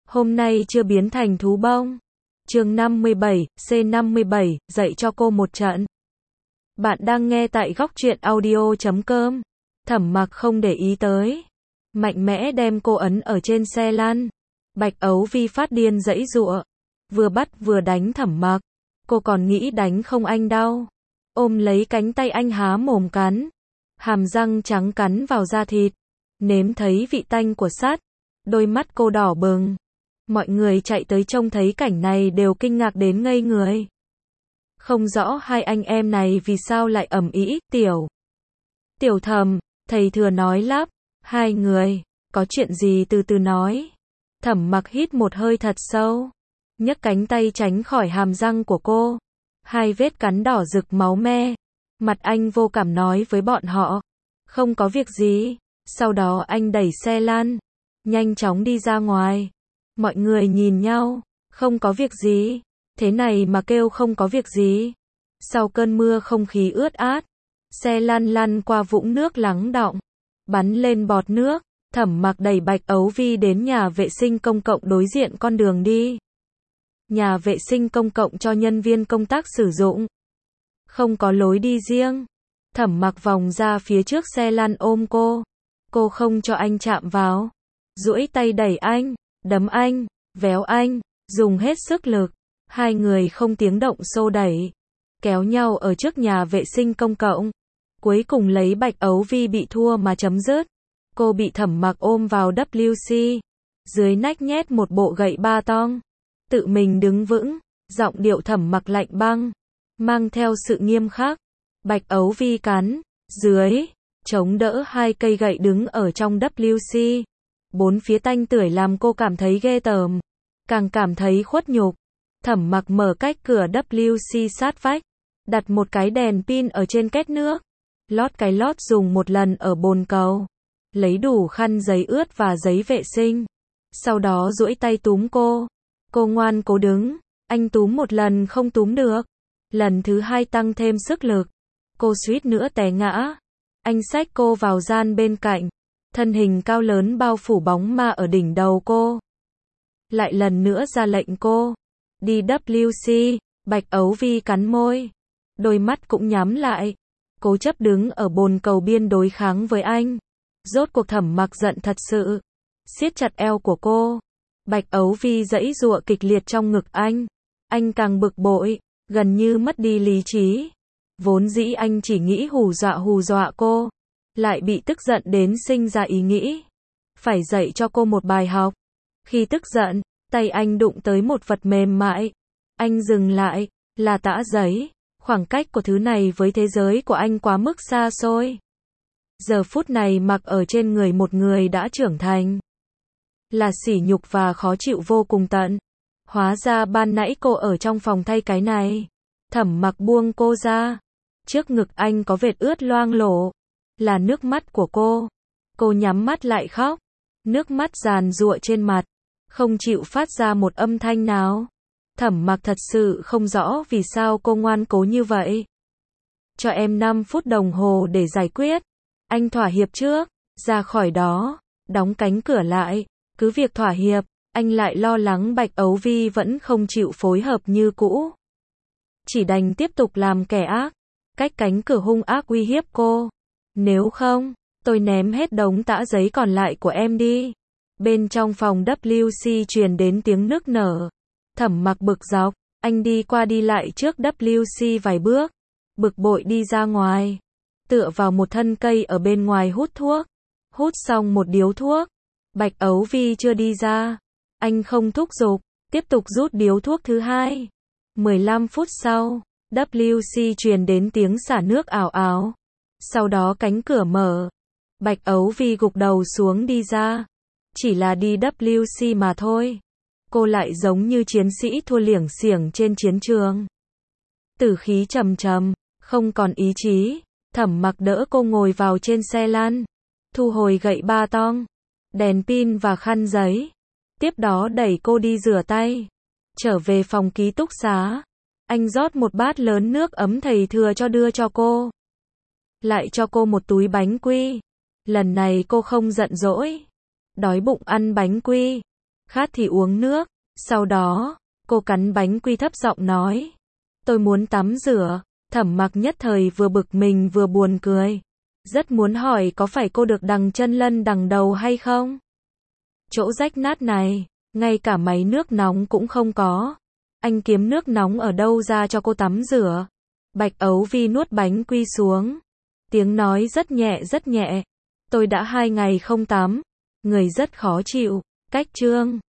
hôm nay chưa biến thành thú bông. Chương 57, C57, dạy cho cô một trận. Bạn đang nghe tại góc truyện audio.com. Thẩm Mặc không để ý tới, mạnh mẽ đem cô ấn ở trên xe lăn. Bạch Ấu Vi phát điên giãy giụa, vừa bắt vừa đánh Thẩm Mặc. Cô còn nghĩ đánh không anh đau, ôm lấy cánh tay anh há mồm cắn, hàm răng trắng cắn vào da thịt, nếm thấy vị tanh của sắt. Đôi mắt cô đỏ bừng. Mọi người chạy tới trông thấy cảnh này đều kinh ngạc đến ngây người. Không rõ hai anh em này vì sao lại ầm ĩ. Tiểu Thẩm, thầy Thừa nói lắp, hai người, có chuyện gì từ từ nói. Thẩm Mặc hít một hơi thật sâu, nhấc cánh tay tránh khỏi hàm răng của cô. Hai vết cắn đỏ rực máu me. Mặt anh vô cảm nói với bọn họ, không có việc gì. Sau đó anh đẩy xe lăn, nhanh chóng đi ra ngoài. Mọi người nhìn nhau, không có việc gì, thế này mà kêu không có việc gì. Sau cơn mưa không khí ướt át, xe lăn qua vũng nước lắng đọng, bắn lên bọt nước. Thẩm Mặc đẩy Bạch Ấu Vi đến nhà vệ sinh công cộng đối diện con đường đi. Nhà vệ sinh công cộng cho nhân viên công tác sử dụng, không có lối đi riêng. Thẩm Mặc vòng ra phía trước xe lăn ôm cô không cho anh chạm vào, duỗi tay đẩy anh, đấm anh, véo anh, dùng hết sức lực. Hai người không tiếng động xô đẩy, kéo nhau ở trước nhà vệ sinh công cộng. Cuối cùng lấy Bạch Ấu Vi bị thua mà chấm dứt. Cô bị Thẩm Mặc ôm vào WC, dưới nách nhét một bộ gậy ba tong, tự mình đứng vững, giọng điệu Thẩm Mặc lạnh băng, mang theo sự nghiêm khắc. Bạch Ấu Vi cắn dưới, chống đỡ hai cây gậy đứng ở trong WC. Bốn phía tanh tưởi làm cô cảm thấy ghê tởm, càng cảm thấy khuất nhục. Thẩm Mặc mở cách cửa WC sát vách, đặt một cái đèn pin ở trên két nước, lót cái lót dùng một lần ở bồn cầu, lấy đủ khăn giấy ướt và giấy vệ sinh. Sau đó duỗi tay túm cô ngoan cố đứng. Anh túm một lần không túm được, lần thứ hai tăng thêm sức lực, cô suýt nữa té ngã. Anh xách cô vào gian bên cạnh, thân hình cao lớn bao phủ bóng ma ở đỉnh đầu cô. Lại lần nữa ra lệnh cô đi WC. Bạch Ấu Vi cắn môi, đôi mắt cũng nhắm lại, cố chấp đứng ở bồn cầu biên đối kháng với anh. Rốt cuộc Thẩm Mặc giận thật sự, siết chặt eo của cô. Bạch Ấu Vi giãy giụa kịch liệt trong ngực anh càng bực bội, gần như mất đi lý trí. Vốn dĩ anh chỉ nghĩ hù dọa cô, lại bị tức giận đến sinh ra ý nghĩ phải dạy cho cô một bài học. Khi tức giận, tay anh đụng tới một vật mềm mại. Anh dừng lại, là tã giấy. Khoảng cách của thứ này với thế giới của anh quá mức xa xôi. Giờ phút này mặc ở trên người một người đã trưởng thành, là sỉ nhục và khó chịu vô cùng tận. Hóa ra ban nãy cô ở trong phòng thay cái này. Thẩm Mặc buông cô ra. Trước ngực anh có vệt ướt loang lổ, là nước mắt của cô. Cô nhắm mắt lại khóc, nước mắt giàn giụa trên mặt, không chịu phát ra một âm thanh nào. Thẩm Mặc thật sự không rõ vì sao cô ngoan cố như vậy. Cho em 5 phút đồng hồ để giải quyết. Anh thỏa hiệp trước, ra khỏi đó, đóng cánh cửa lại. Cứ việc thỏa hiệp, anh lại lo lắng Bạch Ấu Vi vẫn không chịu phối hợp như cũ. Chỉ đành tiếp tục làm kẻ ác, cách cánh cửa hung ác uy hiếp cô. Nếu không, tôi ném hết đống tã giấy còn lại của em đi. Bên trong phòng WC truyền đến tiếng nức nở. Thẩm Mặc bực dọc, anh đi qua đi lại trước WC vài bước, bực bội đi ra ngoài, tựa vào một thân cây ở bên ngoài hút thuốc. Hút xong một điếu thuốc, Bạch Ấu Vi chưa đi ra, anh không thúc giục, tiếp tục rút điếu thuốc thứ hai. 15 phút sau, WC truyền đến tiếng xả nước ảo ảo. Sau đó cánh cửa mở, Bạch Ấu Vi gục đầu xuống đi ra. Chỉ là đi WC mà thôi, cô lại giống như chiến sĩ thua liểng xiểng trên chiến trường. Tử khí trầm trầm, không còn ý chí. Thẩm Mặc đỡ cô ngồi vào trên xe lăn, thu hồi gậy ba tong, đèn pin và khăn giấy. Tiếp đó đẩy cô đi rửa tay. Trở về phòng ký túc xá, anh rót một bát lớn nước ấm thầy Thừa cho đưa cho cô. Lại cho cô một túi bánh quy. Lần này cô không giận dỗi, đói bụng ăn bánh quy. Khát thì uống nước. Sau đó, cô cắn bánh quy thấp giọng nói. Tôi muốn tắm rửa. Thẩm Mặc nhất thời vừa bực mình vừa buồn cười. Rất muốn hỏi có phải cô được đằng chân lân đằng đầu hay không? Chỗ rách nát này, ngay cả máy nước nóng cũng không có. Anh kiếm nước nóng ở đâu ra cho cô tắm rửa? Bạch Ấu Vi nuốt bánh quy xuống. Tiếng nói rất nhẹ rất nhẹ. Tôi đã 2 ngày không tắm. Người rất khó chịu. Cách chương